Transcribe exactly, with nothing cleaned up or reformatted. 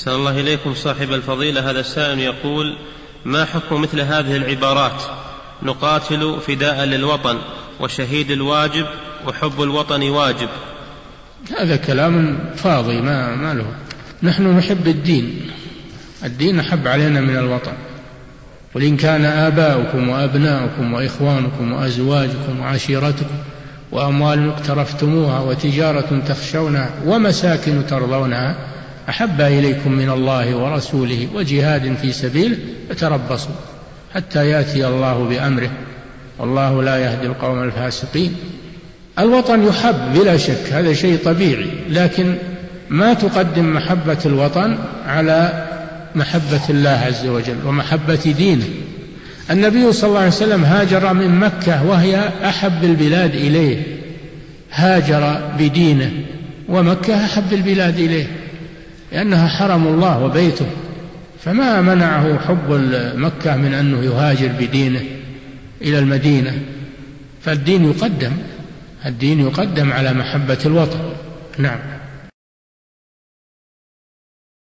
أحسن الله إليكم صاحب الفضيلة. هذا السائل يقول: ما حكم مثل هذه العبارات: نقاتل فداء للوطن، وشهيد الواجب، وحب الوطن واجب؟ هذا كلام فاضي ما, ما له. نحن نحب الدين، الدين أحب علينا من الوطن. قل إن كان آباؤكم وأبناؤكم وإخوانكم وأزواجكم وعشيرتكم وأموال اقترفتموها وتجارة تخشونها ومساكن ترضونها أحب إليكم من الله ورسوله وجهاد في سبيله فتربصوا حتى يأتي الله بأمره والله لا يهدي القوم الفاسقين. الوطن يحب بلا شك، هذا شيء طبيعي، لكن ما تقدم محبة الوطن على محبة الله عز وجل ومحبة دينه. النبي صلى الله عليه وسلم هاجر من مكة وهي أحب البلاد إليه، هاجر بدينه، ومكة أحب البلاد إليه لأنها حرم الله وبيته، فما منعه حب مكة من أنه يهاجر بدينه إلى المدينة. فالدين يقدم، الدين يقدم على محبة الوطن. نعم.